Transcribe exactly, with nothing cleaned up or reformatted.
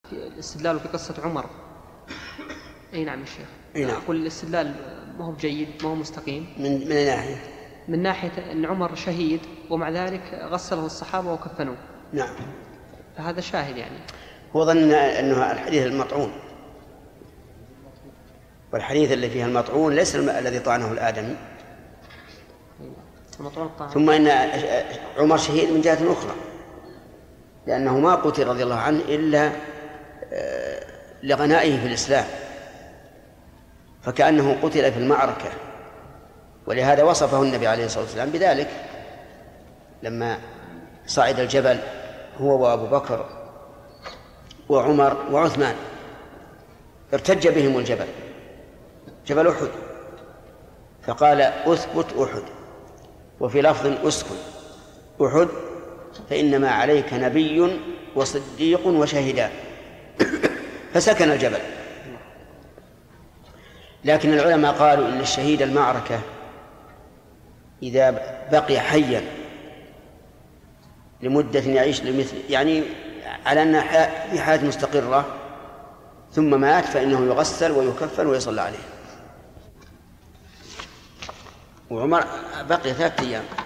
الاستدلال في قصة عمر. أي نعم يا شيخ. نعم. أقول الاستدلال ما هو جيد، ما هو مستقيم. من من ناحية من ناحية أن عمر شهيد ومع ذلك غسله الصحابة وكفنوه. نعم. فهذا شاهد يعني. هو ظن أنه الحديث المطعون، والحديث اللي فيها المطعون ليس الذي طعنه الآدمي. ثم إن عمر شهيد من جهة أخرى، لأنه ما قتل رضي الله عنه إلا لغنائه في الإسلام، فكأنه قتل في المعركة، ولهذا وصفه النبي عليه الصلاة والسلام بذلك لما صعد الجبل هو وأبو بكر وعمر وعثمان، ارتج بهم الجبل، جبل أحد، فقال أثبت أحد، وفي لفظ أسكن أحد فإنما عليك نبي وصديق وشهدان، فسكن الجبل. لكن العلماء قالوا إن الشهيد المعركة إذا بقي حيا لمدة يعيش لمثل يعني على أن في حياة مستقرة ثم مات فإنه يغسل ويكفن ويصلى عليه. وعمر بقي ثلاثة أيام.